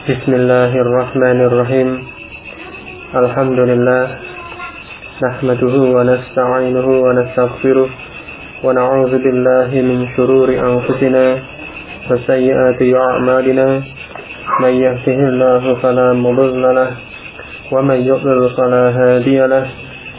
Bismillahirrahmanirrahim. Alhamdulillah. Nahmaduhu wa nasta'inuhu wa nastaghfiruh. Wa na'udzu billahi min shururi anfusina wa sayyiati a'malina. May yahdihillahu fala mudilla lahu wa may yudlil fala hadiya lahu.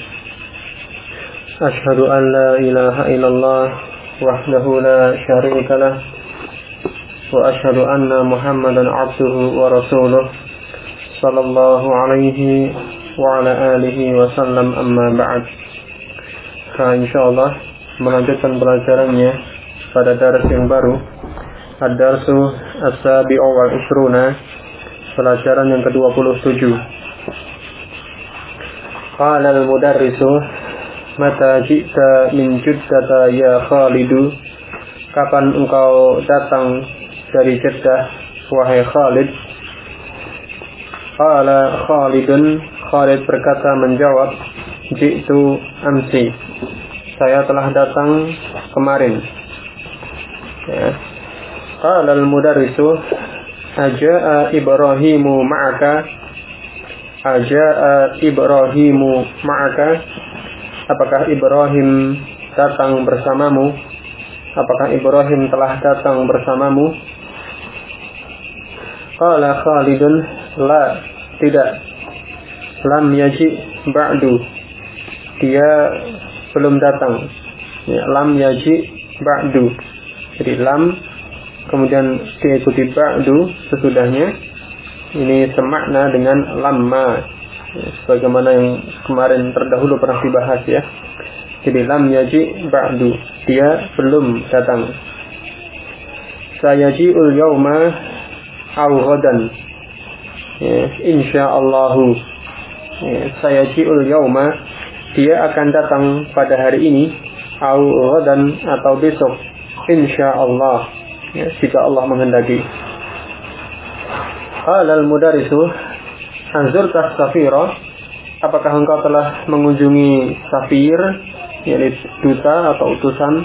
Ashhadu an la ilaha illallah wahdahu la syarika lahu. Wa ashhadu anna Muhammadan abduhu wa rasuluh sallallahu alaihi wa ala alihi wa sallam, amma ba'd. Insyaallah melanjutkan pelajarannya pada dars yang baru, ad-darsu as-sabi'u wal ishruna, pelajaran yang ke-27. Qala al-mudarrisu, mata ji'ta min Juddata ya Khalidu, kapan engkau datang dari Jeddah wahai Khalid? Qala Khalidun, Khalid berkata menjawab, ji'tu amsi, saya telah datang kemarin. Ya. Qala al-mudarrisu, aja'a Ibrahimu ma'aka, aja'a Ibrahimu ma'aka, apakah Ibrahim datang bersamamu? Apakah Ibrahim telah datang bersamamu? Qala Khalidun, la, tidak. Lam yaji ba'du, dia belum datang. Ya, lam yaji ba'du. Jadi lam kemudian diikuti ba'du sesudahnya. Ini semakna dengan lamma, ya, sebagaimana yang kemarin terdahulu pernah dibahas ya. Jadi lam yaji ba'du, dia belum datang. Sayaji'ul yawma aw ghadan, ya, insyaallahu, ya, sayaji'ul yawma, dia akan datang pada hari ini, aw ghadan, atau besok, insyaallah, ya, jika Allah menghendaki. Qala al-mudarrisu, anzurta safira, apakah engkau telah mengunjungi Safir, yaitu duta atau utusan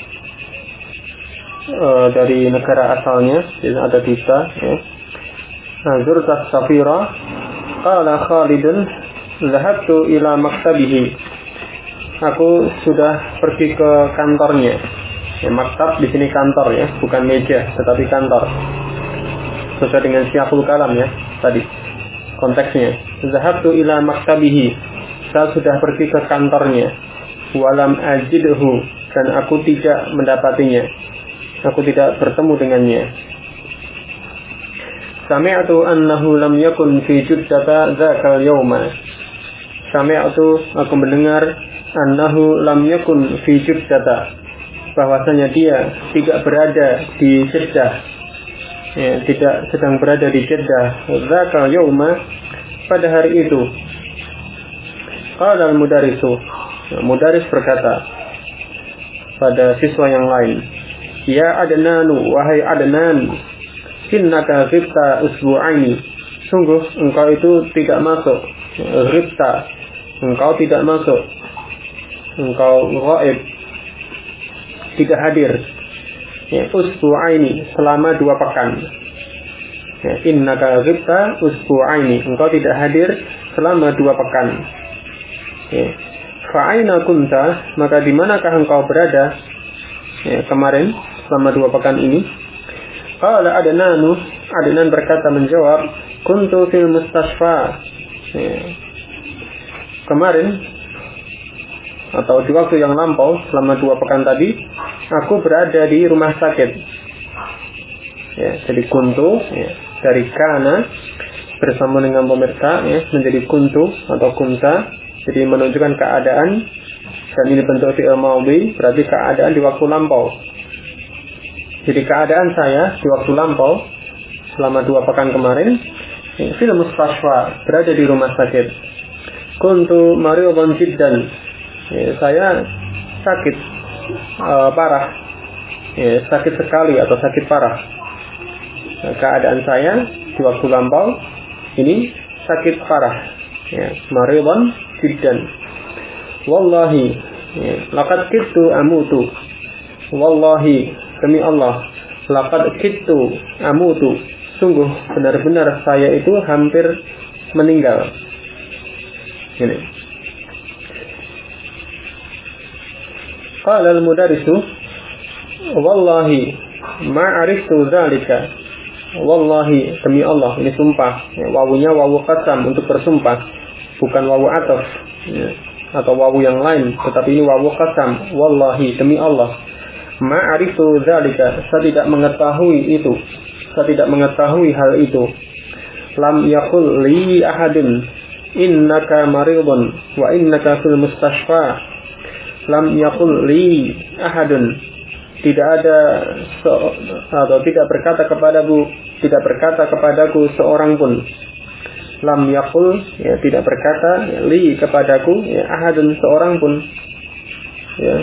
dari negara asalnya, jadi ada duta ya. Zurta Safira. Qala Khalidun, zahabtu ila maktabihi, aku sudah pergi ke kantornya. Ya, maktab di sini kantor ya, bukan meja tetapi kantor. Sesuai dengan siyaqul kalam ya tadi konteksnya. Zahabtu ila maktabihi, saya sudah pergi ke kantornya. Walam ajidhu, dan aku tidak mendapatinya, aku tidak bertemu dengannya. Sami'tu annahu lam yakun fi Juddata dzakal yawma, sami'tu, aku mendengar, annahu lam yakun fi Juddata, bahwasanya dia tidak berada di Jeddah, ya, tidak sedang berada di Jeddah, dzakal yawma, pada hari itu. Qala al-mudarrisu, mudarris berkata pada siswa yang lain, ya Adnanu, wahai Adnan, innaka ghibta usbu'aini, sungguh engkau itu tidak masuk. Ghibta, engkau tidak masuk, engkau ghaib, tidak hadir, ya, usbu'aini, selama 2 pekan. Ya, innaka ghibta usbu'aini, engkau tidak hadir selama 2 pekan. Ya. Fa'aina kunta, maka di manakah engkau berada, ya, kemarin selama 2 pekan ini? Qala Adnanu, Adnan berkata menjawab, kuntu fil mustasfa, ya, kemarin atau di waktu yang lampau selama 2 pekan tadi, aku berada di rumah sakit. Ya, jadi kuntu, ya, dari kana bersama dengan pemirsa ya, menjadi kuntu atau kunta. Jadi menunjukkan keadaan, dan ini bentuk fi'il madhi, berarti keadaan di waktu lampau. Jadi keadaan saya di waktu lampau selama 2 pekan kemarin, fil mustasfa, berada di rumah sakit. Kuntu maridan jiddan, ya, saya sakit parah, ya, sakit sekali atau sakit parah. Nah, keadaan saya di waktu lampau ini sakit parah, ya, maridan jiddan. Wallahi, ya, laqad kittu amutu, wallahi, demi Allah, laqad kittu amutu, sungguh benar-benar saya itu hampir meninggal. Ini. Qala al-mudarrisu wallahi ma'ariftu dzalika. Wallahi, demi Allah, ini sumpah. Wawunya wawu qasam untuk bersumpah, bukan wawu ataf ya, atau wawu yang lain, tetapi ini wawu qasam. Wallahi, demi Allah. Ma'ariftu dzalika, saya tidak mengetahui itu. Saya tidak mengetahui hal itu. Lam yaqul li ahadun innaka maridun wa innaka fil mustashfa. Lam yaqul li ahadun, tidak ada atau tidak berkata kepadaku seorang pun. Lam yaqul, ya, tidak berkata li kepadaku, ya, ahadun, seorang pun, ya.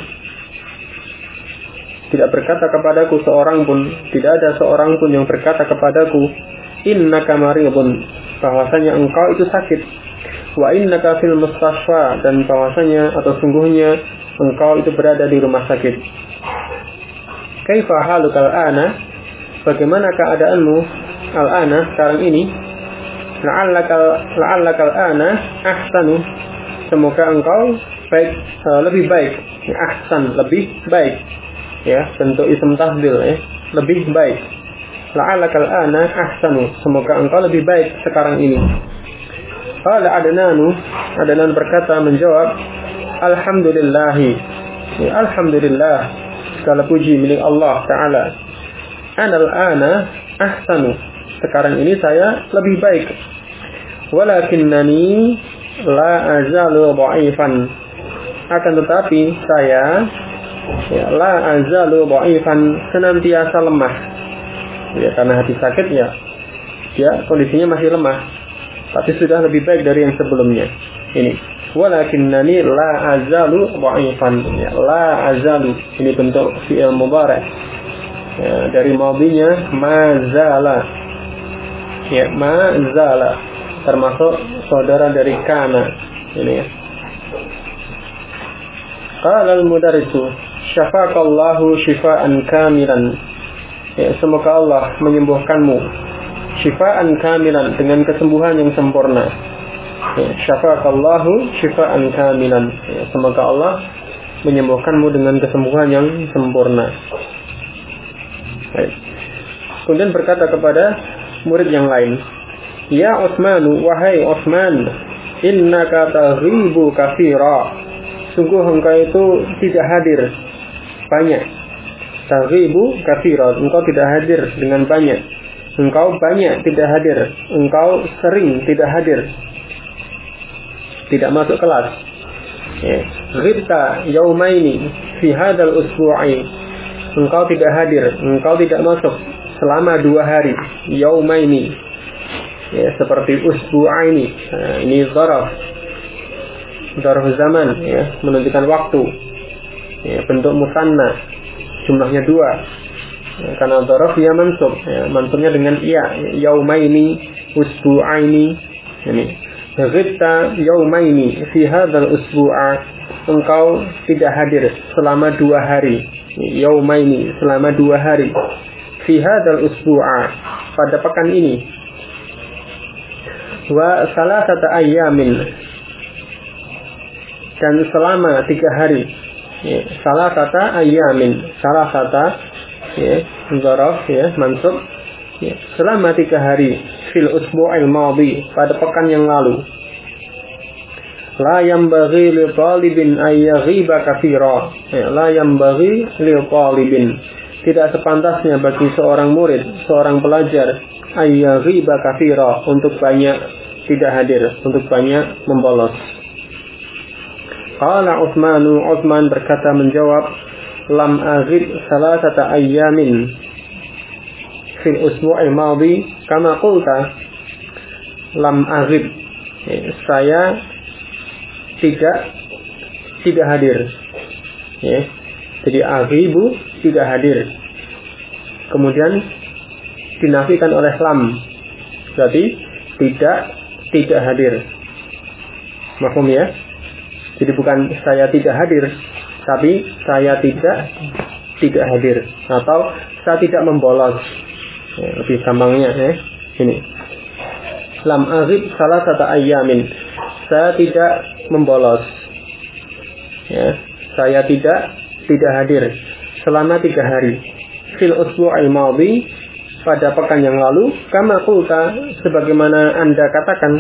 Tidak berkata kepadaku seorang pun, tidak ada seorang pun yang berkata kepadaku innaka maridun, bahwasanya engkau itu sakit, wa innaka fil mustashfa, dan bahwasanya atau sungguhnya engkau itu berada di rumah sakit. Kaifa halukal ana, bagaimana keadaanmu al-ana, sekarang ini? La'allakal ana ahsanu, semoga engkau baik, lebih baik. Ahsan, lebih baik, ya, bentuk ism tafdil, ya, lebih baik. La'allakal ana ahsanu, semoga engkau lebih baik sekarang ini. Qala Adnan berkata, menjawab, alhamdulillahi, ya, alhamdulillah, segala puji milik Allah Ta'ala. Anal ana ahsanu, sekarang ini saya lebih baik. Walakinnani la azalu dha'ifan, akan tetapi saya, ya, la azalu dha'ifan, senantiasa lemah. Ya, karena hati sakit, ya, kondisinya masih lemah, tapi sudah lebih baik dari yang sebelumnya. Ini walakinnani la azalu dha'ifan, ya, la azalu, ini bentuk fi'il mudhari', ya, dari madinya mazala, ya, mazala, termasuk saudara dari kana, ini, ya. Qala al-mudarrisu syafaqallahu shifaan kamilan, ya, semoga Allah menyembuhkanmu shifaan kamilan, dengan kesembuhan yang sempurna. Ya, syafaqallahu shifaan kamilan, ya, semoga Allah menyembuhkanmu dengan kesembuhan yang sempurna. Baik. Kemudian berkata kepada murid yang lain, ya Utsmanu, wahai Utsman, innaka taghibu katsira, sungguh engkau itu tidak hadir banyak. Taghibu katsira, engkau tidak hadir dengan banyak. Engkau banyak tidak hadir, engkau sering tidak hadir, tidak masuk kelas. Ghibta yaumaini fi hadzal usbu'i, engkau tidak hadir, engkau tidak masuk selama 2 hari. Yaumaini, ya, seperti usbu'aini, ini zaraf zaman, ya, menunjukkan waktu, ya, bentuk musanna, jumlahnya 2, ya, karena zaraf ya mansub, ya, mansubnya dengan iya, yaumaini, usbu'aini. Ini ghibta yaumaini fi hadzal usbu'a, engkau tidak hadir selama 2 hari. Yaumaini, selama 2 hari. Fi hadzal usbu'a, pada pekan ini. Wa salasata ayyamin, dan selama 3 hari. Ya, salasata ayyamin, salasata, ya, zaraf, ya, mansub, ya, selama 3 hari. Fil usbu'il madhi, pada pekan yang lalu. La yambaghi li talibin ay yaghiba katsira, ya, la yambaghi li talibin, tidak sepantasnya bagi seorang murid, seorang pelajar, ay yaghiba katsira, untuk banyak tidak hadir, untuk banyak membolos. Qala Utsman berkata, menjawab, lam aghib salasata ayyamin fil usbu'il madhi kama qulta. Lam aghib, saya tidak hadir, ya. Jadi aghibu, tidak hadir, kemudian dinafikan oleh lam, berarti tidak hadir. Mahfum, ya? Jadi bukan saya tidak hadir, tapi saya tidak hadir, atau saya tidak membolos, ya, lebih gampangnya, ya. Ini. Lam aghib salasata ayyamin. Saya tidak membolos. Ya, saya tidak hadir selama 3 hari. Fil usbu'il madhi, pada pekan yang lalu, kama qulta, sebagaimana Anda katakan,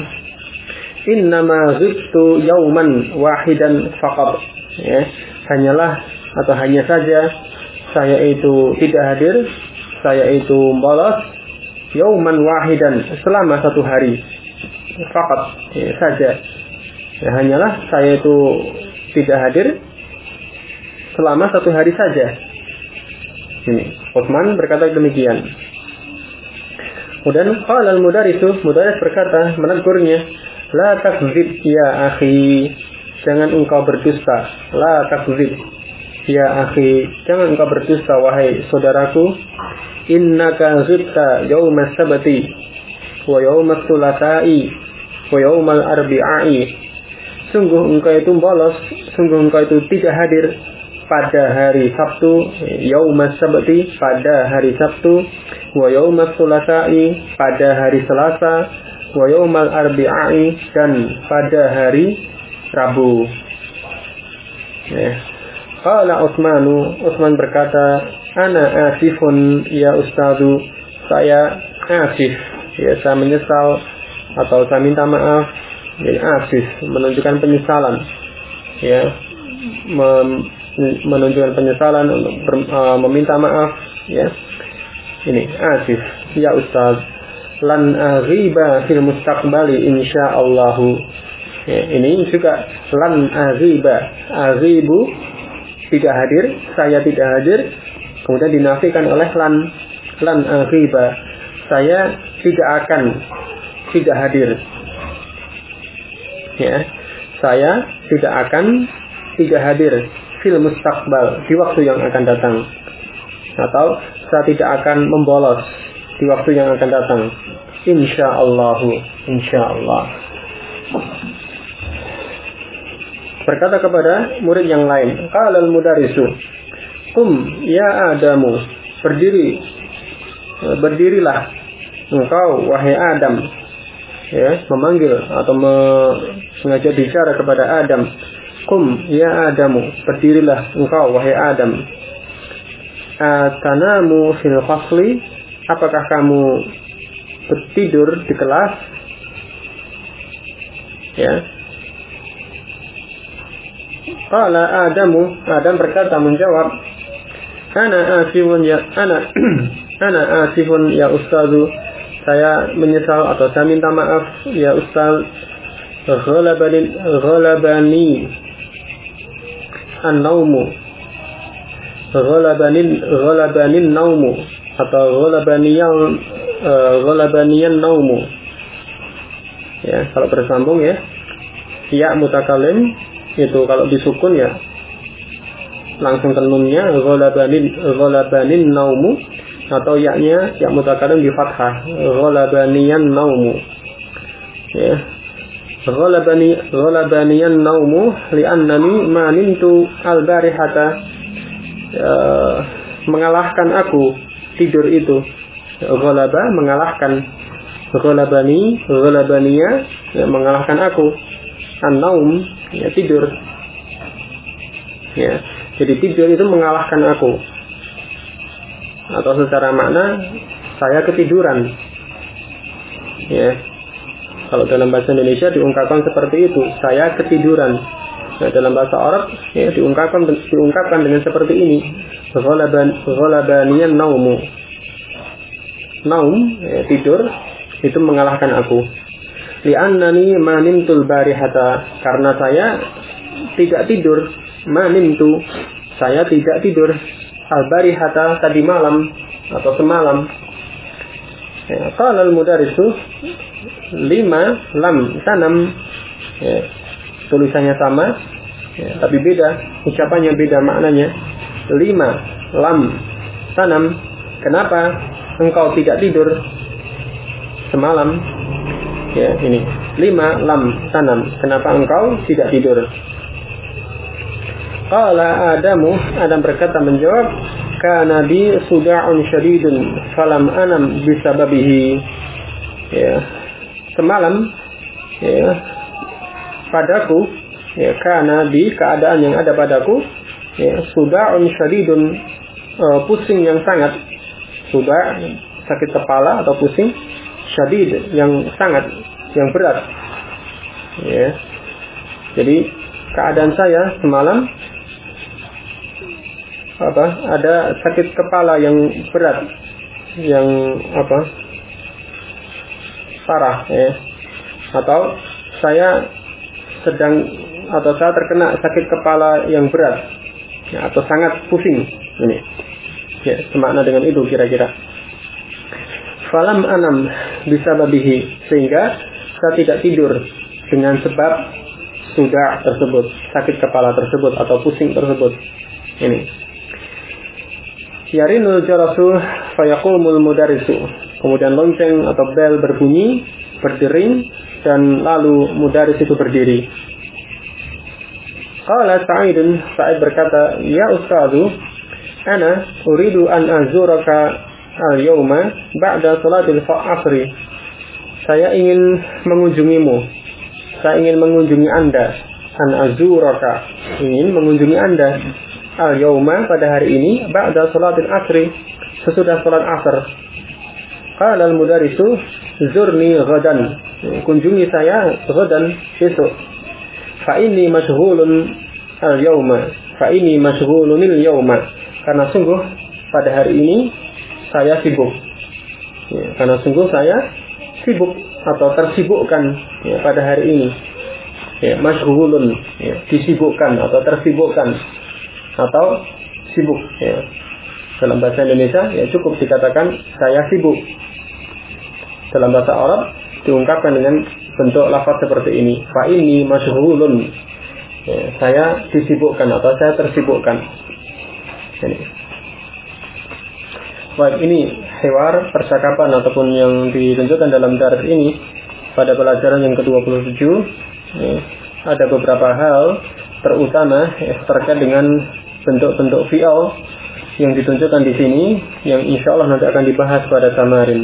innama ghibtu yauman wahidan faqat. Ya, hanyalah atau hanya saja saya itu tidak hadir, saya itu bolos yauman wahidan, selama 1 hari. Faqat, ya, saja. Ya, hanyalah saya itu tidak hadir selama 1 hari saja. Ini Utsman berkata demikian. Kemudian qala al-mudarris berkata menegurnya, la takdzib ya akhi, jangan engkau berdusta. La takdzib ya akhi, jangan engkau berdusta wahai saudaraku. Innaka ghibta yaumas sabti wa yaumas tsulata'i wa yaumal arbi'i. Sungguh engkau itu bolos, sungguh engkau itu tidak hadir pada hari Sabtu, yaumas sabti, pada hari Sabtu, wa yaumas tsulata'i, pada hari Selasa, wa yaumal arbi'i, dan pada hari Rabu. Ya. Qala Utsman berkata, ana asifun ya ustadu, saya asif, ya, saya menyesal atau saya minta maaf. Jadi asif menunjukkan penyesalan, ya, menunjukkan penyesalan untuk meminta maaf, ya. Ini asif ya ustaz, lan aghiba fil mustaqbali insyaallah. Ya, ini juga lan aghibu tidak hadir, saya tidak hadir, kemudian dinafikan oleh lan aghiba, saya tidak hadir. Ya, saya tidak hadir fil mustaqbal, di waktu yang akan datang, atau saya tidak akan membolos di waktu yang akan datang. Insyaallah. Berkata kepada murid yang lain, qala al-mudarrisu, qum ya Adamu, berdirilah engkau wahai Adam. Ya, memanggil atau mengajak bicara kepada Adam. Qum ya Adamu, berdirilah engkau wahai Adam. Atanamu fil fasli, apakah kamu bertidur di kelas? Ya. Qala Adam berkata menjawab, ana asifun ya ustazu, saya menyesal atau saya minta maaf ya ustaz. Ghalabani an-naumu, ghalabanin naumu, atau ghalabaniyan naumu. Ya, kalau bersambung ya, ya mutakalim itu kalau disukun ya langsung ke nunnya, ghalabanin naumu, atau yaknya ya mutakalim di fathah, ghalabaniyan naumu. Ya, ghalabaniyan naumu li'annani manintu al-barihata, mengalahkan aku tidur itu. Ghalaba mengalahkan, ghalabaniya ya, mengalahkan aku. An-naum ya tidur. Ya, jadi tidur itu mengalahkan aku. Atau secara makna saya ketiduran. Ya. Kalau dalam bahasa Indonesia diungkapkan seperti itu, saya ketiduran. Nah, dalam bahasa Arab ya diungkapkan dengan seperti ini. Ghalabaniyan naumu. Naum ya, tidur itu mengalahkan aku. Li'annani manimtul barihata, karena saya tidak tidur. Manimtu, saya tidak tidur. Al-barihata, tadi malam atau semalam. Ya, qala al-mudarrisu, 5 lam tanam. Ya, tulisannya sama, ya, tapi beda, ucapannya beda maknanya. 5 lam tanam. Kenapa engkau tidak tidur semalam? Ya, ini 5 lam tanam. Kenapa engkau tidak tidur? Qala Adam berkata menjawab, kana bi suda'un syadidun falam anam bisababihi. ya, semalam ya, padaku ya, karena di keadaan yang ada padaku ya, suda'un syadidun, pusing yang sangat, suda' sakit kepala atau pusing, syadid yang sangat, yang berat ya. Jadi keadaan saya semalam ada sakit kepala yang berat, yang parah ya. Atau saya terkena sakit kepala yang berat ya, atau sangat pusing ini ya, semakna dengan itu kira-kira. Falam anam bisababihi, sehingga saya tidak tidur dengan sebab sudah tersebut, sakit kepala tersebut atau pusing tersebut ini. Yarinul jarasu fayaqumul mudarisu, kemudian lonceng atau bel berbunyi, berdering, dan lalu mudaris itu berdiri. Qala Sa'id berkata, ya ustadzu, ana uridu an azuraka al-yawma ba'da salatil asri. Saya ingin mengunjungimu, saya ingin mengunjungi Anda. An azuraka, ingin mengunjungi Anda al-yawma, pada hari ini, ba'da salatil asri, sesudah salat asar. Qala al-mudarisu zurni ghadan, kunjungi saya ghadan, besok. Fa inni mashghulun al-yawma, fa inni mashghulun al-yawma, karena sungguh pada hari ini saya sibuk ya, karena sungguh saya sibuk atau tersibukkan ya, pada hari ini ya, mashghulun ya, disibukkan atau tersibukkan atau sibuk ya. Dalam bahasa Indonesia ya cukup dikatakan saya sibuk. Dalam bahasa Arab diungkapkan dengan bentuk lafaz seperti ini, fa inni mashghulun ya, saya disibukkan atau saya tersibukkan ini. Baik, ini hiwar, percakapan ataupun yang ditunjukkan dalam dars ini pada pelajaran yang ke-27 ya, ada beberapa hal terutama ya, terkait dengan bentuk-bentuk fi'al yang ditunjukkan di sini, yang insya Allah nanti akan dibahas pada tamarin.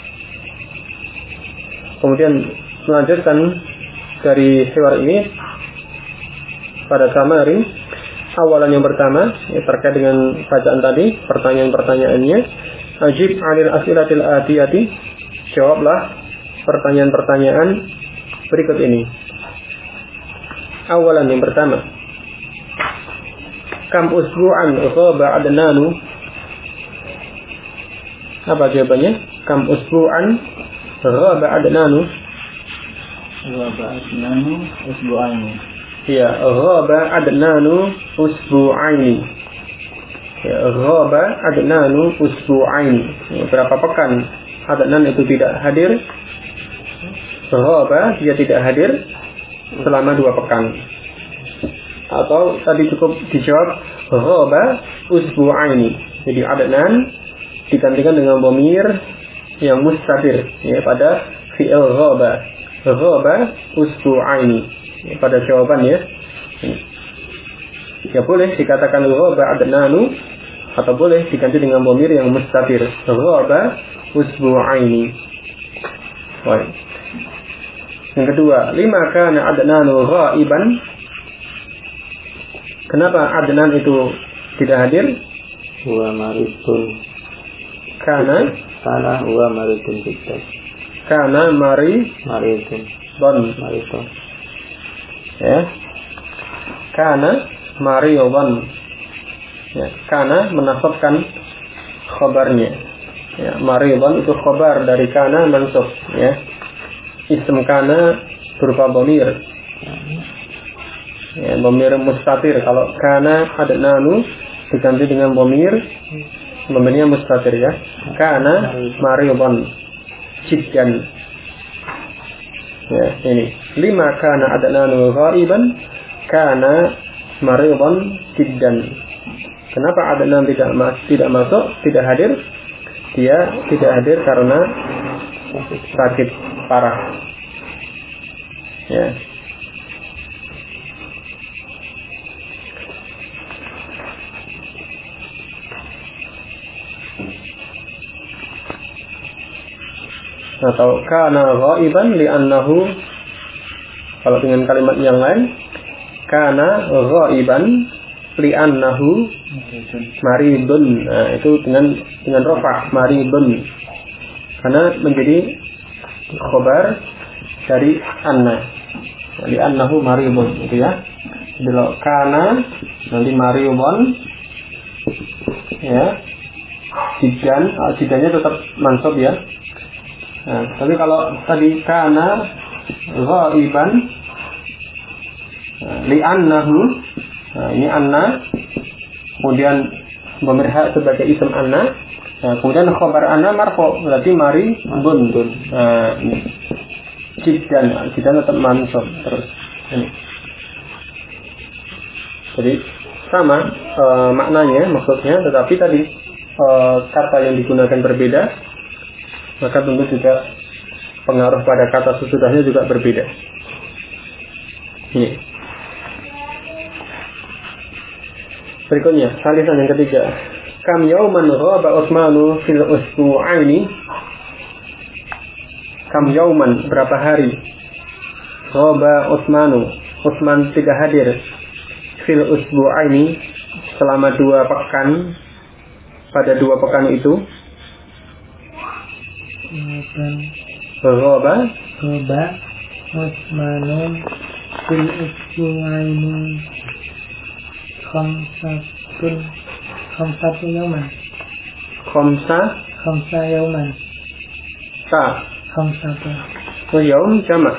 Kemudian melanjutkan dari hiwar ini pada tamarin, awalan yang pertama ya, terkait dengan bacaan tadi, pertanyaan-pertanyaannya, ajib 'anil as'ilatil atiyati, jawablah pertanyaan-pertanyaan berikut ini. Awalan yang pertama, kam usbu'an ghaba adnanu, apa jawabannya? Kam usbu'an ghaba adnanu, ghaba adnanu usbu'aini. Ya, ghaba adnanu usbu'aini. Ya, ghaba adnanu usbu'aini. Ya, berapa pekan Adnan itu tidak hadir? Ghaba, dia tidak hadir selama 2 pekan. Atau tadi cukup dijawab ghaba usbu'aini. Jadi Adnan digantikan dengan dhamir yang mustatir ya, pada fi'il ghaba. Ghaba usbu'aini ya, pada jawaban ya. Ya boleh dikatakan ghaba adnanu atau boleh diganti dengan dhamir yang mustatir. Ghaba usbu'aini. Baik. Yang kedua, lima kana adnanu ghaiban. Kenapa Adnan itu tidak hadir? Huwa maridun. Karena huwa maridun jiddan. Karena maridun. Maridun. Ya. Karena maridun. Ya, karena menasabkan khabarnya. Ya, maridun itu khabar dari kana mansub ya. Ism kana berupa dhamir. Ya, dhamir mustatir. Kalau kana adnanu diganti dengan dhamir, dhamirnya mustatir ya. Kana maridun jiddan. Ya, ini. Lima kana adnanu ghaiban, kana maridun jiddan. Kenapa Adnan tidak masuk, tidak hadir? Dia tidak hadir karena sakit parah. Ya. atau kana ghaiban li'annahu, kalau dengan kalimat yang lain kana ghaiban li'annahu maridun. Nah, itu dengan rafa maridun, karena menjadi khabar dari anna, li'annahu maridun gitu ya. Jadi kalau kana nanti maridun ya, jidannya tetap mansub ya. Nah, tapi kalau tadi kana ghaiban li'annahu, nah ini anna, kemudian pemirha sebagai isim anna, nah, kemudian khabar anna marfu, berarti mari bun. Nah, ini jidan tetap mansub terus ini. Jadi sama maknanya, maksudnya, tetapi tadi kata yang digunakan berbeda, maka tentu juga pengaruh pada kata sesudahnya juga berbeda. Ini. Berikutnya, salisan yang ketiga. Kam yauman ghaba Utsmanu fil usbu'aini. Kam yauman, berapa hari? Ghaba Utsmanu, Utsman tidak hadir. Fil usbu'aini, selama 2 pekan. Pada 2 pekan itu. Ghaba Utsmanu fil usbu'aini khamsatu yauman. Khamsa yauman. Khamsata. Oh, yaum jamak.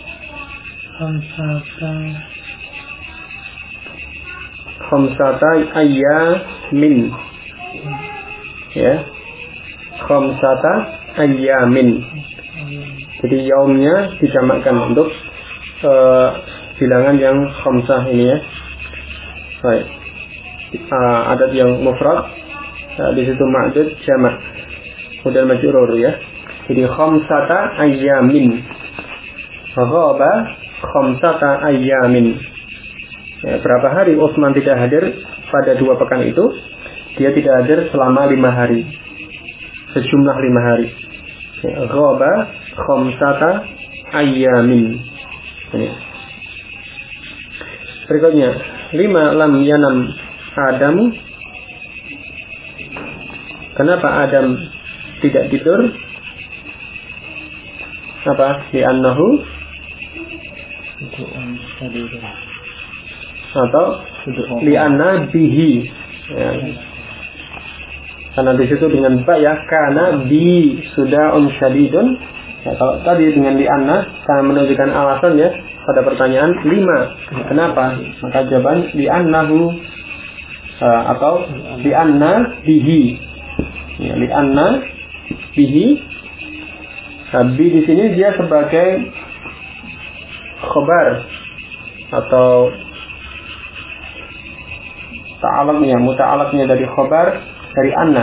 Khamsata ayyamin. Ya. Khamsata ayyamin. Jadi yaumnya dijamakkan untuk bilangan yang khamsah ini ya. Baik. Adat yang mufrad, di situ ma'dud jamak, kemudian majrur ya. Jadi khamsata ayyamin. Ghaba khamsata ayyamin. Ya, berapa hari Utsman tidak hadir pada 2 pekan itu? Dia tidak hadir selama 5 hari. Sejumlah 5 hari. Ya, ghaba khamsata ayyamin. Ini. Berikutnya, 5 lam yanam Adamu. Kenapa Adam tidak tidur? Apa? Li'annahu atau li'anna bihi ya. Karena di situ dengan ba ya, karena bi sudah syadidun ya. Kalau tadi dengan li'anna, karena menunjukkan alasan ya pada pertanyaan 5. Kenapa? Maka jawaban li'annahu atau li'anna bihi ya, li'anna bihi. Bi di sini dia sebagai khobar atau muta'alaqnya dari khobar dari anna,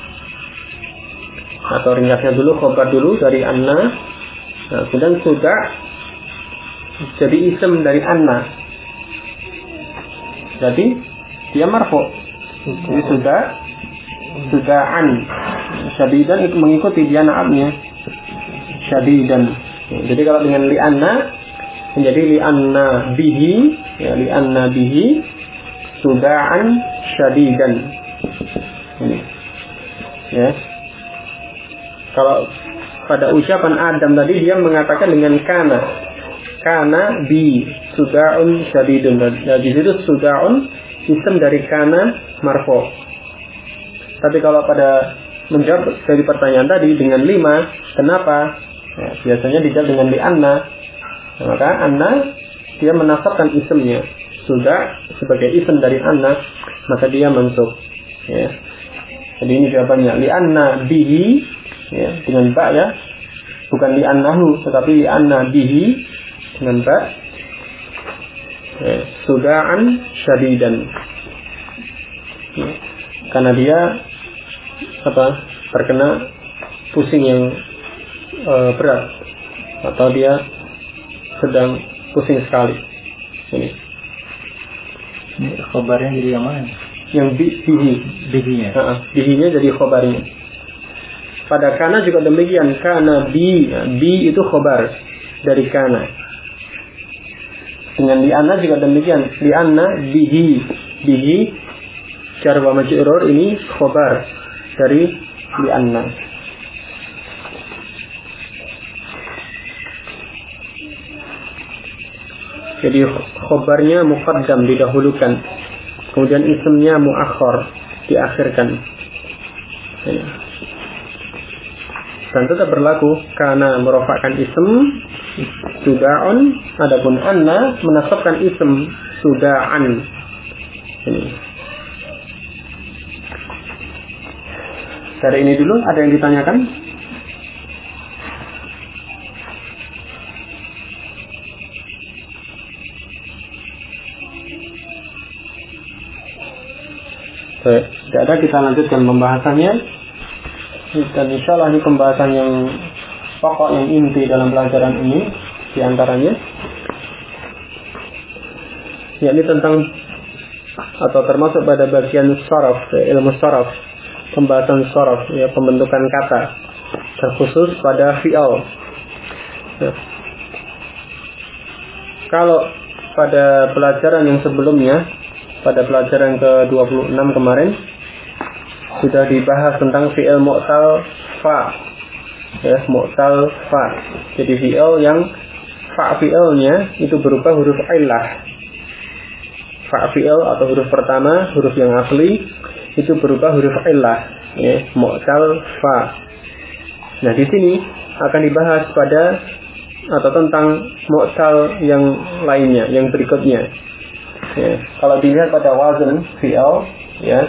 atau ringkasnya dulu khobar dulu dari anna. Nah, kemudian sudah jadi isim dari anna, jadi dia marfu. Jadi sudah an syadidan itu mengikuti dia naabnya syadidan. Jadi kalau dengan li'anna menjadi li'anna bihi ya, li'anna bihi suda'an syadidan. Ini ya. Kalau pada ucapan Adam tadi dia mengatakan dengan kana bi suda'un syadidun. Dan di situ suda'un isim dari kana marfu. Tapi kalau pada menjawab dari pertanyaan tadi dengan 5, kenapa? Ya, biasanya dijawab dengan li'anna. Maka anna dia menasabkan isimnya. Sudah sebagai isim dari anna, maka dia mansub. Ya. Jadi ini jawabannya li'anna bihi ya, dengan ba ya. Bukan li'annahu, tetapi li'anna bihi dengan ba. Ya, suda'an syadidan. Ya. Karena dia terkena pusing yang berat, atau dia sedang pusing sekali. Ini khobarnya jadi yang mana? Yang bihinya. Bihinya jadi khobarnya. Pada kana juga demikian, kana bi, bi itu khobar dari kana. Dengan li anna juga demikian, li anna bihi, bihi jar wa majrur ini khobar dari li anna. Jadi khobarnya muqaddam, didahulukan, kemudian ismnya muakhar, diakhirkan. Dan tetap berlaku karena merofakkan ism suda'un, adapun anna menasabkan ism suda'an. Ini. Dari ini dulu ada yang ditanyakan? Baik, tidak ada, kita lanjutkan pembahasannya. Dan insyaallah ini pembahasan yang pokok, yang inti dalam pelajaran ini diantaranya, yakni tentang atau termasuk pada bagian sharaf, ilmu sharaf, pembahasan sharaf, ya, pembentukan kata, terkhusus pada fi'al. Ya. Kalau pada pelajaran yang sebelumnya, pada pelajaran ke-26 kemarin, sudah dibahas tentang fi'il mu'tal fa, ya, mu'tal fa. Jadi fi'il yang fa fi'ilnya itu berupa huruf illah. Fa fi'il atau huruf pertama, huruf yang asli itu berupa huruf illah, ya, mu'tal fa. Nah, di sini akan dibahas pada atau tentang mu'tal yang lainnya, yang berikutnya. Ya, kalau dilihat pada wazn fi'il, ya,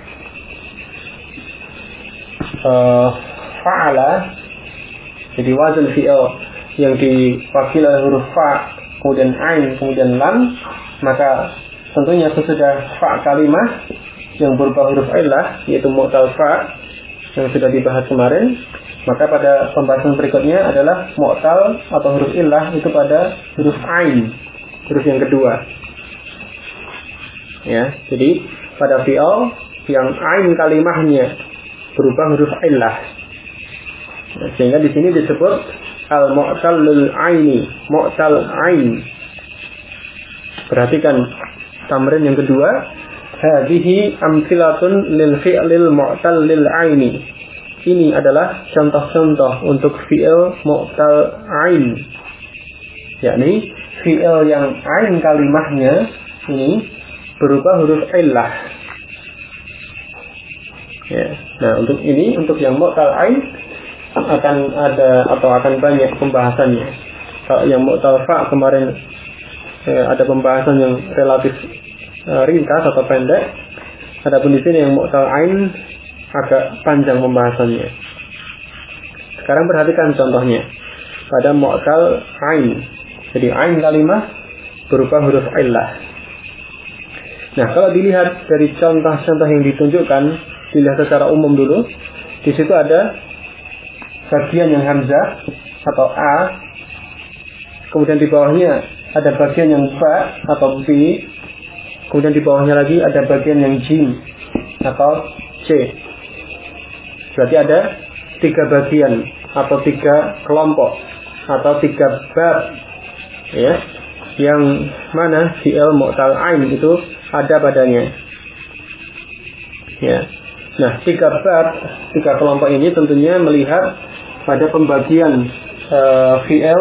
fa'ala, jadi wazn fi'il yang diwakili oleh huruf fa, kemudian ain, kemudian lam, maka tentunya sesudah fa kalimah yang berupa huruf illah, yaitu mu'tal fa yang sudah dibahas kemarin, maka pada pembahasan berikutnya adalah mu'tal atau huruf illah itu pada huruf ain, huruf yang kedua. Ya, jadi pada fi'il yang ain kalimahnya berupa huruf illah. Nah, sehingga di sini disebut al-mu'tallul aini, mu'tal ain. Perhatikan tamrin yang kedua, hadhihi amtsilatun lil fi'lil mu'tallil aini. Ini adalah contoh-contoh untuk fi'il mu'tal ain. Yakni fi'il yang ain kalimahnya ini berupa huruf illah. Ya. Nah, untuk ini, untuk yang mu'tal ain akan ada atau akan banyak pembahasannya. Kalau yang mu'tal fa kemarin ada pembahasan yang relatif ringkas atau pendek. Adapun di sini yang mu'tal ain agak panjang pembahasannya. Sekarang perhatikan contohnya pada mu'tal ain. Jadi ain kalimah berupa huruf illah. Nah, kalau dilihat dari contoh-contoh yang ditunjukkan, dilihat secara umum dulu. Di situ ada bagian yang hamzah atau a, kemudian di bawahnya ada bagian yang ba atau b, kemudian di bawahnya lagi ada bagian yang jim atau c. Berarti ada 3 bagian atau 3 kelompok atau 3 bab, ya, yang mana fi'il mu'tal ain itu ada padanya. Ya. Nah, 3 bab, 3 kelompok ini tentunya melihat pada pembagian fi'il,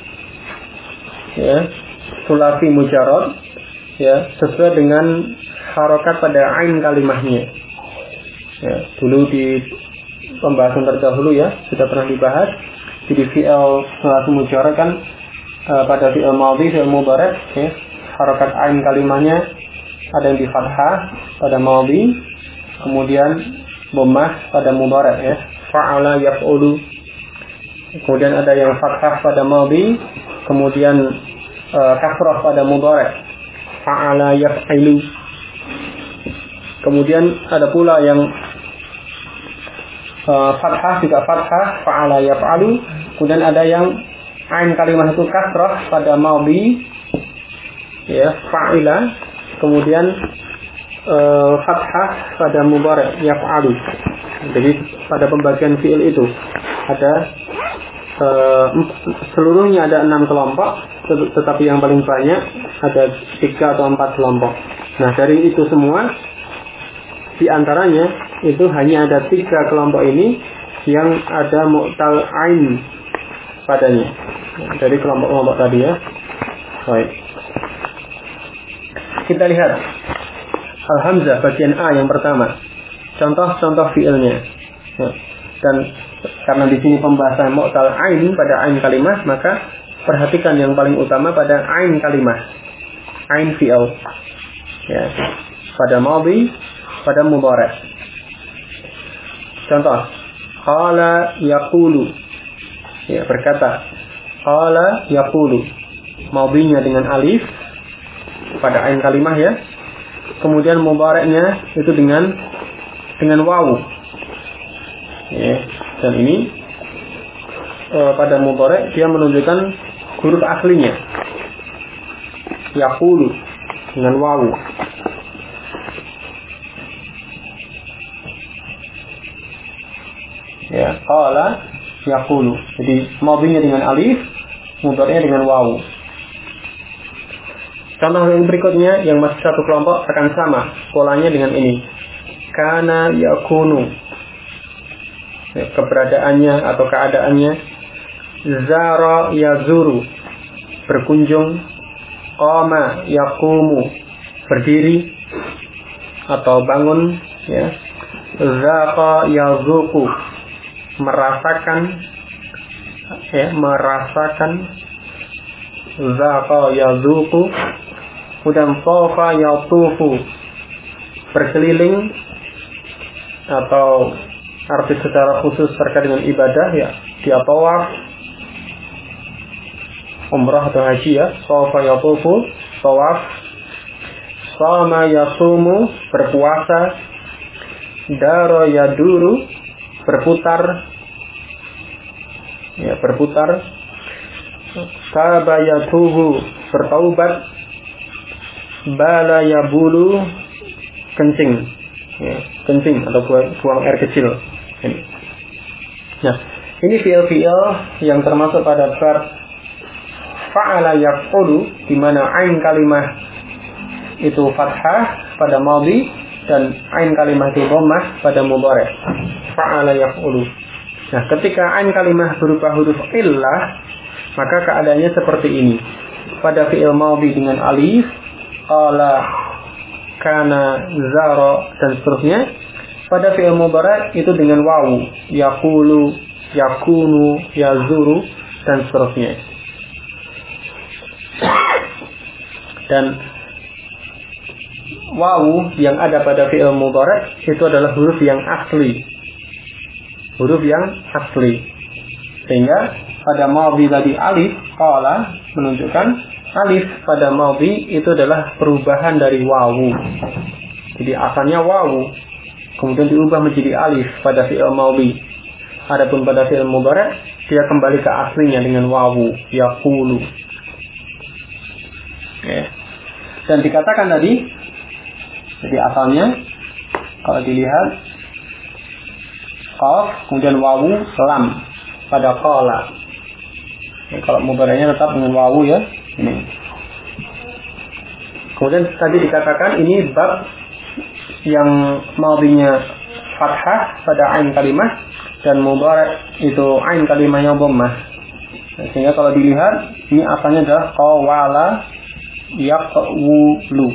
ya, sulasi mujarrad, ya, sesuai dengan harokat pada ain kalimahnya. Ya, dulu di pembahasan terdahulu, ya, sudah pernah dibahas. Jadi fi'il sulasi mujarrad kan pada fi'il madhi, fi'il mudhari', ya, harokat ain kalimahnya ada yang di fathah pada madhi, kemudian dhammah pada mudhari', ya, fa'ala yaf'ulu. Kemudian ada yang fathah pada madhi, kemudian kasrah pada mudhari', fa'ala yaf'ilu. Kemudian ada pula yang fathah, juga fathah, fa'ala yaf'alu. Kemudian ada yang ain kalimah itu kasrah pada madhi, ya, fa'ila. Kemudian fathah pada mudhari' yaf'alu. Jadi pada pembagian fi'il itu ada seluruhnya ada 6 kelompok, tetapi yang paling banyak ada 3 atau 4 kelompok. Nah, dari itu semua di antaranya itu hanya ada 3 kelompok ini yang ada mu'tal ain padanya. Nah, dari kelompok-kelompok tadi ya. Baik. Kita lihat al-hamzah bagian A yang pertama. Contoh-contoh fiilnya. Nah, dan karena di sini pembahasan mu'tal ain pada ain kalimah, maka perhatikan yang paling utama pada ain kalimah. Ain fi'il. Ya. Pada madhi, pada mudhari'. Contoh, qala yaqulu. Ya, berkata. Qala yaqulu. Madhinya dengan alif pada ain kalimah ya. Kemudian mudhari'nya itu dengan wawu. Ya, dan ini pada mudhari' dia menunjukkan huruf aslinya. Yaqulu dengan wawu. Ya, qala yaqulu. Jadi madhinya dengan alif, mudhari'nya dengan wawu. Contoh yang berikutnya yang masih satu kelompok akan sama polanya dengan ini. Kana yakunu. Keberadaannya atau keadaannya. Zara yazuru. Berkunjung. Qama yaqumu. Berdiri atau bangun ya. Zaqa yazuqu. Merasakan ya, merasakan. Zaqa yazuqu. Kemudian tafa yatufu, berkeliling, atau arti secara khusus terkait dengan ibadah ya, dia tawaf, umrah atau haji ya. Tafa yatufu, tawaf. Sama yasumu, berpuasa. Dara yaduru, berputar ya, berputar. Taba yatubu, bertaubat. Bala yabulu, kencing ya, kencing atau buang air kecil ini. Nah, ini fi'il-fi'il yang termasuk pada verb fa'ala yaf'ulu, di mana ain kalimah itu fathah pada madhi dan ain kalimah itu dhammah pada mudhari'. Fa'ala yaf'ulu. Nah, ketika ain kalimah berupa huruf illah, maka keadaannya seperti ini. Pada fi'il madhi dengan alif, qala, kana, zara, dan seterusnya. Pada fi'il mudhari' itu dengan wawu, yaqulu, yakunu, yazuru, dan seterusnya. Dan wawu yang ada pada fi'il mudhari' itu adalah huruf yang asli. Huruf yang asli. Sehingga pada madhi tadi alif, qala, menunjukkan alif pada madhi itu adalah perubahan dari wawu. Jadi asalnya wawu, kemudian diubah menjadi alif pada fi'il madhi. Adapun pada fi'il mudhari' dia kembali ke aslinya dengan wawu, yaqulu. Okay. Dan dikatakan tadi, jadi asalnya kalau dilihat qaf, kemudian wawu, lam pada qala. Kalau mudhari'nya tetap dengan wawu ya. Ini. Kemudian tadi dikatakan ini bab yang madhinya fathah pada ain kalimah dan mudhari' itu ain kalimahnya dhammah. Sehingga kalau dilihat ini asalnya adalah qawala yaqwulu.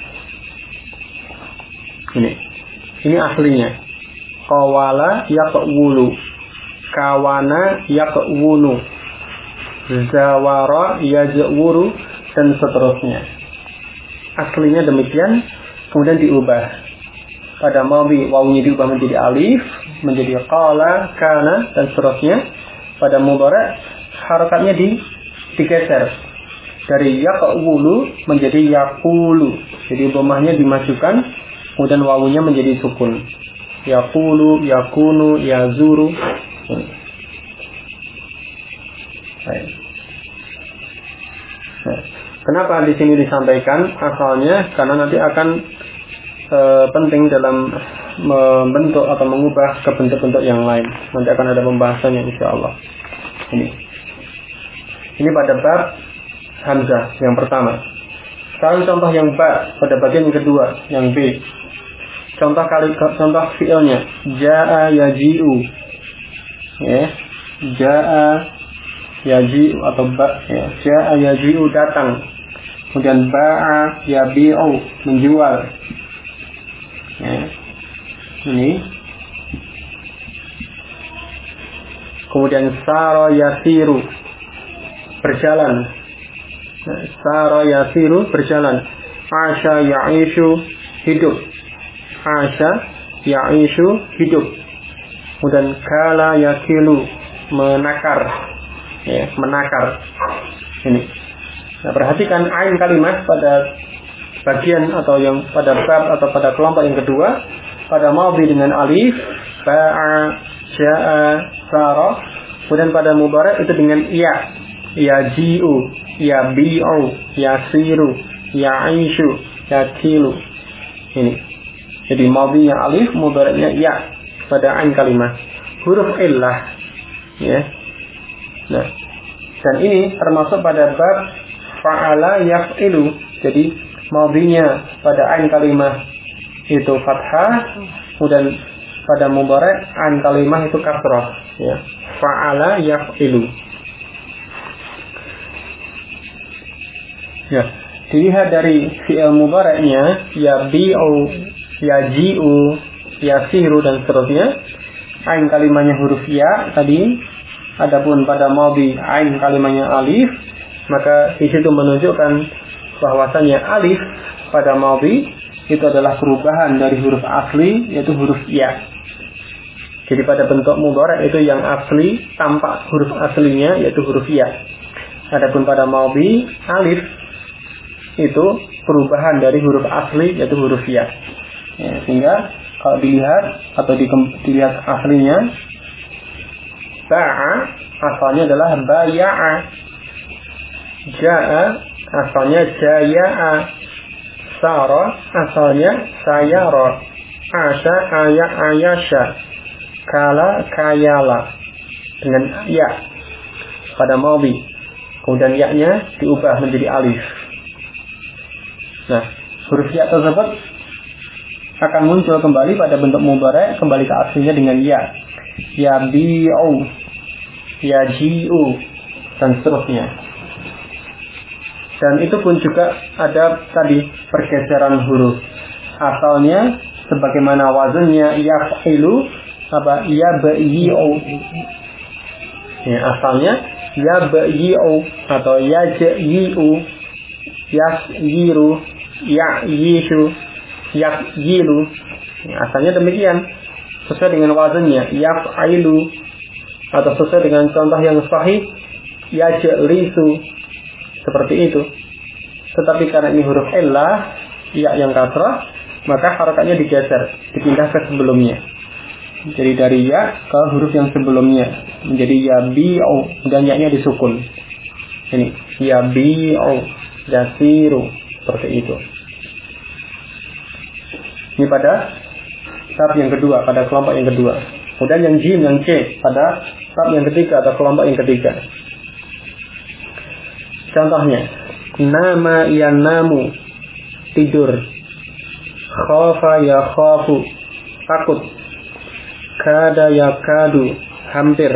Ini aslinya. Qawala yaqwulu. Kawana yaqwunu. Zawara yajwuru, dan seterusnya. Aslinya demikian, kemudian diubah. Pada madhi wawunya diubah menjadi alif, menjadi qala, kana, dan seterusnya. Pada mudhari' harakatnya digeser dari yaqwulu menjadi yaqulu. Jadi dhammahnya dimajukan, kemudian wawunya menjadi sukun. Yaqulu, yakunu, yazuru. Nah, kenapa di sini disampaikan asalnya? Karena nanti akan penting dalam membentuk atau mengubah ke bentuk-bentuk yang lain. Nanti akan ada pembahasannya insyaallah. Ini pada bab hamzah yang pertama. Sekarang contoh yang ba pada bagian yang kedua, yang B. Contoh fi'ilnya jaa yaji'u. Ya. Jaa yaji'u atau ba ya. Jaa yaji'u datang. Kemudian ba'a yabi'u menjual. Ya. Ini. Kemudian sara yasiru berjalan. Sara yasiru berjalan. Asya ya'ishu hidup. Asya ya'ishu hidup. Kemudian kala yakilu menakar. Ya, menakar. Ini. Nah, perhatikan ain kalimat pada bagian atau yang pada bab atau pada kelompok yang kedua, pada madhi dengan alif, ba'a, ja'a, sara. Kemudian pada mudhari' itu dengan ya. Yaji'u, yabi'u, yasiru, ya'ishu, yakilu. Ini. Jadi madhinya alif, mudhari'nya ya pada ain kalimat. Huruf illah. Ya. Nah, dan ini termasuk pada bab fa'ala yaf'ilu. Jadi madhinya pada ain kalimat itu fathah, kemudian pada mudhari' ain kalimat itu kasrah. Ya. Fa'ala yaf'ilu. Ya, dilihat dari fi'il mudhari'nya yabi'u, yaji'u, yasiru dan seterusnya. Ain kalimatnya huruf ya tadi. Adapun pada madhi ain kalimatnya alif, maka di situ menunjukkan bahwasanya alif pada madhi itu adalah perubahan dari huruf asli yaitu huruf ya. Jadi pada bentuk mudhari' itu yang asli tampak huruf aslinya yaitu huruf ya. Adapun pada madhi alif itu perubahan dari huruf asli yaitu huruf ya. Ya, sehingga kalau dilihat atau dilihat aslinya, ba'a asalnya adalah baya'a, ja'a asalnya jaya'a, sara asalnya sayara, asya ayasha, kala kayala dengan ya pada madhi. Kemudian ya-nya diubah menjadi alif. Nah, huruf ya tersebut akan muncul kembali pada bentuk mudhari', kembali ke aslinya dengan ya. Yabi'u, yaji'u dan seterusnya. Dan itu pun juga ada tadi pergeseran huruf. Asalnya sebagaimana wazannya yaf'ilu apa yabi'u. Ya, asalnya yabi'u atau yaji'u, yasyiru, ya'yishu, yakyilu. Asalnya demikian sesuai dengan wazannya yaf'ilu atau sesuai dengan contoh yang sahih yajlisu seperti itu. Tetapi karena ini huruf illah ya yang kasrah, maka harakatnya digeser, dipindah ke sebelumnya. Jadi dari ya ke huruf yang sebelumnya menjadi yabi'u dan ya-nya disukun. Ini yabi'u, yasiru seperti itu. Ini pada bab yang kedua, pada kelompok yang kedua. Kemudian yang jim, yang c pada bab yang ketiga atau kelompok yang ketiga. Contohnya, nama yanamu tidur, khafa ya khafu takut, kada ya kadu hampir,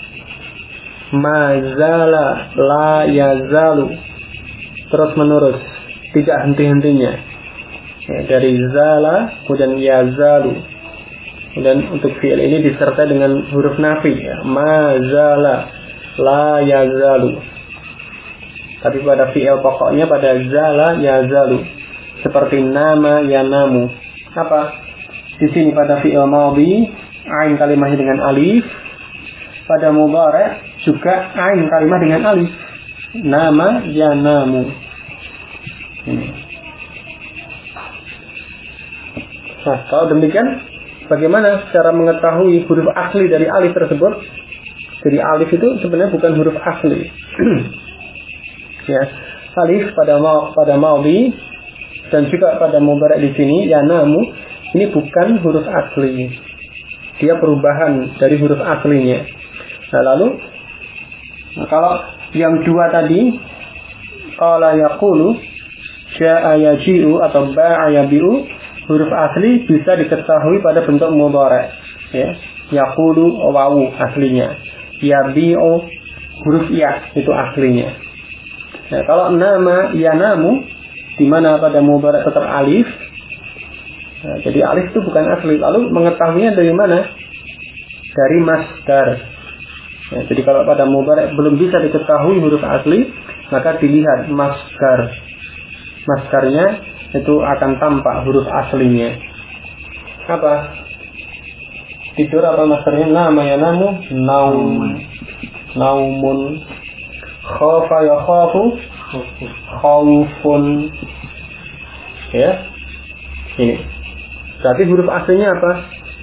mazala la yazalu terus menerus, tidak henti-hentinya. Ya, dari zala kemudian yazalu. Dan untuk fi'il ini disertai dengan huruf nafi ya. Mazala la yazalu. Tapi pada fi'il pokoknya pada zala yazalu. Seperti nama yanamu. Apa? Di sini pada fi'il madhi ain kalimatnya dengan alif. Pada mudhari' juga ain kalimat dengan alif. Nama yanamu. Ini. Nah, kalau demikian, bagaimana cara mengetahui huruf asli dari alif tersebut? Jadi alif itu sebenarnya bukan huruf asli. Ya, alif pada madhi Dan juga pada mudhari' di sini yanamu ini bukan huruf asli. Dia perubahan dari huruf aslinya. Nah, lalu kalau yang dua tadi qala yaqulu, jaa'a yaji'u atau ba'a yabi'u, huruf asli bisa diketahui pada bentuk mudhari', ya. Yaqulu wawu aslinya. Yabi'u huruf ya itu aslinya. Nah, kalau nama yanamu di mana pada mudhari' tetap alif. Nah, jadi alif itu bukan asli. Lalu mengetahuinya dari mana? Dari masdar. Nah, jadi kalau pada mudhari' belum bisa diketahui huruf asli, maka dilihat masdar. Masdarnya itu akan tampak huruf aslinya. Apa? Tidur apa masdarnya? Nama yanamu naum. Naumun. Khafa yakhafu khaufun. Ya. Ini. Berarti huruf aslinya apa?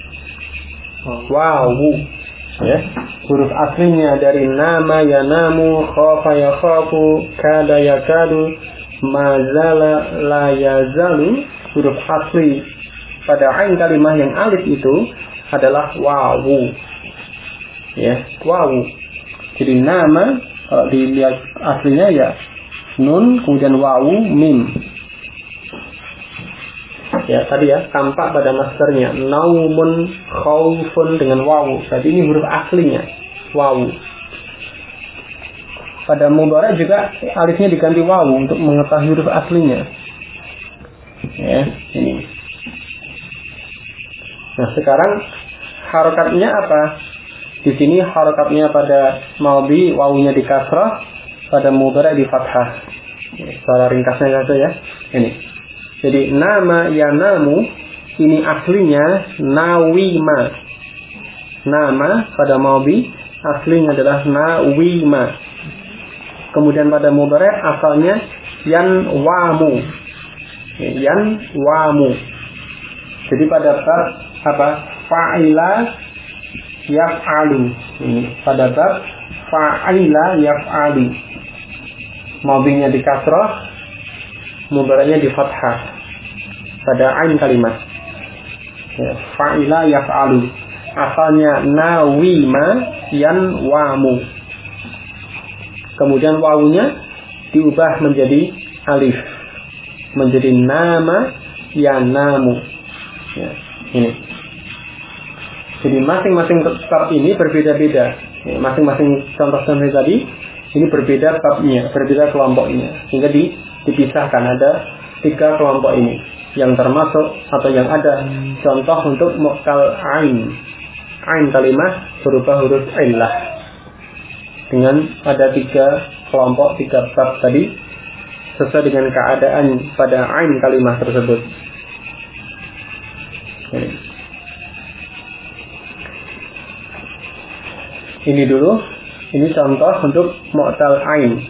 Wawu. Ya. Huruf aslinya dari nama yanamu, khafa yakhafu, kada yakadu, mazala la yazalu. Huruf asli pada ain kalimah yang alif itu adalah wawu. Ya, wawu. Jadi nama kalau dilihat aslinya ya nun kemudian wawu mim. Ya tadi ya tampak pada masdarnya naumun khaufun dengan wawu. Jadi ini huruf aslinya wawu. Pada mudhari' juga alifnya diganti wawu untuk mengetahui huruf aslinya. Ya ini. Nah sekarang harokatnya apa? Di sini harokatnya pada madhi wawunya di kasrah, pada mudhari' di fathah. Secara ringkasnya saja ya. Ini. Jadi nama yanamu ini aslinya nawima. Nama pada madhi aslinya adalah nawima. Kemudian pada mudhari' asalnya yanwamu. Yanwamu. Jadi pada bab apa? Fa'ila yaf'alu. Ini pada bab fa'ila yaf'alu. Madhinya di kasrah, mudhari'nya di fathah pada ain kalimat. Ya, fa'ila yaf'alu. Asalnya nawima yanwamu. Kemudian wawunya diubah menjadi alif, menjadi nama yanamu. Ya, ini. Jadi masing-masing bab ini berbeda-beda. Ya, masing-masing contoh-contoh tadi ini berbeda babnya, berbeda kelompoknya. Sehingga dipisahkan ada 3 kelompok ini yang termasuk atau yang ada contoh untuk mu'tal ain. Ain kalimah berupa huruf illah. Dengan ada 3 kelompok, 3 bab tadi sesuai dengan keadaan pada ain kalimah tersebut. Ini dulu, ini contoh untuk mu'tal ain.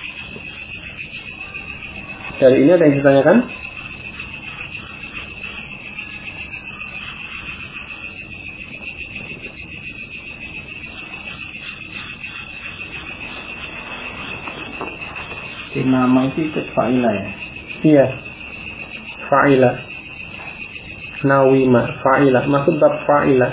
Dari ini ada yang ditanyakan? Di nama itu ikut fa'ila ya? Iya, fa'ila. Nawima, fa'ila. Maksud bab fa'ila.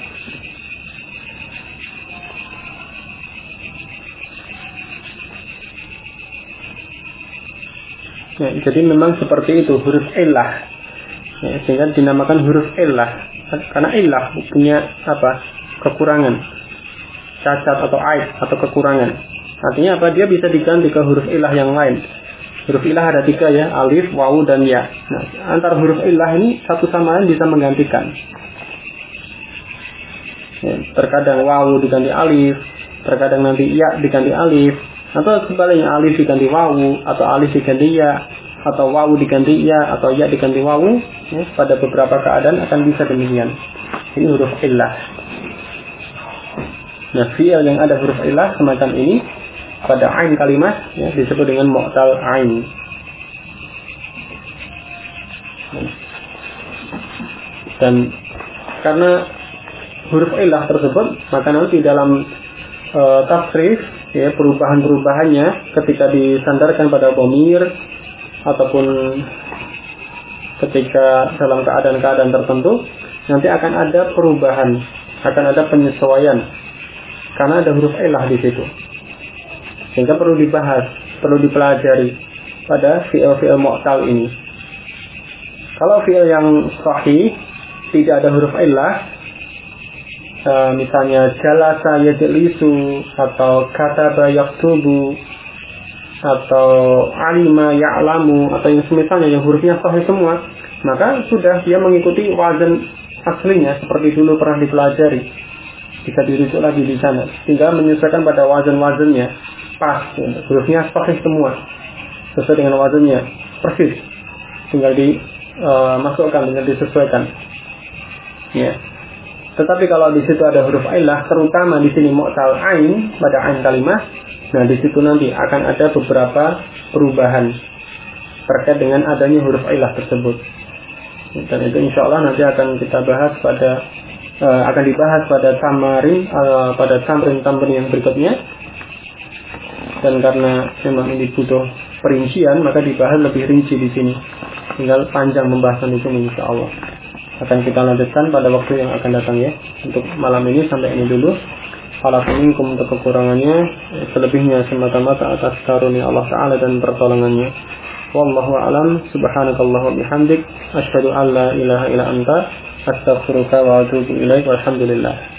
Ya, jadi memang seperti itu huruf illah. Ya, sehingga dinamakan huruf illah. Karena illah punya apa? Kekurangan, cacat atau aib atau kekurangan. Artinya apa? Dia bisa diganti ke huruf illah yang lain. Huruf illah ada 3 ya, alif, wawu dan ya. Nah, antara huruf illah ini satu sama lain bisa menggantikan. Ya, terkadang wawu diganti alif, terkadang nanti ya diganti alif. Atau sebaliknya alif diganti wawu, atau alif diganti ya, atau wawu diganti ya, atau ya diganti wawu. Ya, pada beberapa keadaan akan bisa demikian. Ini huruf illah. Nah, fi'il yang ada huruf illah semacam ini pada ain kalimat ya, disebut dengan mu'tal ain. Dan karena huruf illah tersebut, maka nanti dalam tasrif ya, perubahan-perubahannya ketika disandarkan pada dhamir ataupun ketika dalam keadaan-keadaan tertentu nanti akan ada perubahan, akan ada penyesuaian karena ada huruf illah di situ. Sehingga perlu dibahas, perlu dipelajari pada fi'il-fi'il mu'tal ini. Kalau fi'il yang sahih tidak ada huruf illah, misalnya jalasa yajlisu atau kataba yaktubu atau alima ya'lamu atau yang semisalnya yang hurufnya sahih semua, maka sudah dia mengikuti wazan aslinya seperti dulu pernah dipelajari. Bisa dirujuk lagi di sana, tinggal menyesuaikan pada wazan-wazannya pas, hurufnya sahih semua sesuai dengan wazannya persis, tinggal dimasukkan, tinggal disesuaikan. Ya. Tetapi kalau di situ ada huruf illah, terutama di sini mu'tal ain pada ain kalimah, nah di situ nanti akan ada beberapa perubahan terkait dengan adanya huruf illah tersebut. Dan itu insya Allah nanti akan kita bahas akan dibahas pada tamrin yang berikutnya. Dan karena memang ini butuh perincian, maka dibahas lebih rinci di sini. Tinggal panjang pembahasan di sini insya Allah. Akan kita lanjutkan pada waktu yang akan datang ya. Untuk malam ini sampai ini dulu. Walaupun untuk kekurangannya, selebihnya semata-mata atas karunia Allah Ta'ala dan pertolongannya. Wallahu a'lam. Subhanakallah wa bihamdik, asyhadu an la ilaha illa anta, astaghfiruka wa atubu ilaik. Walhamdulillah.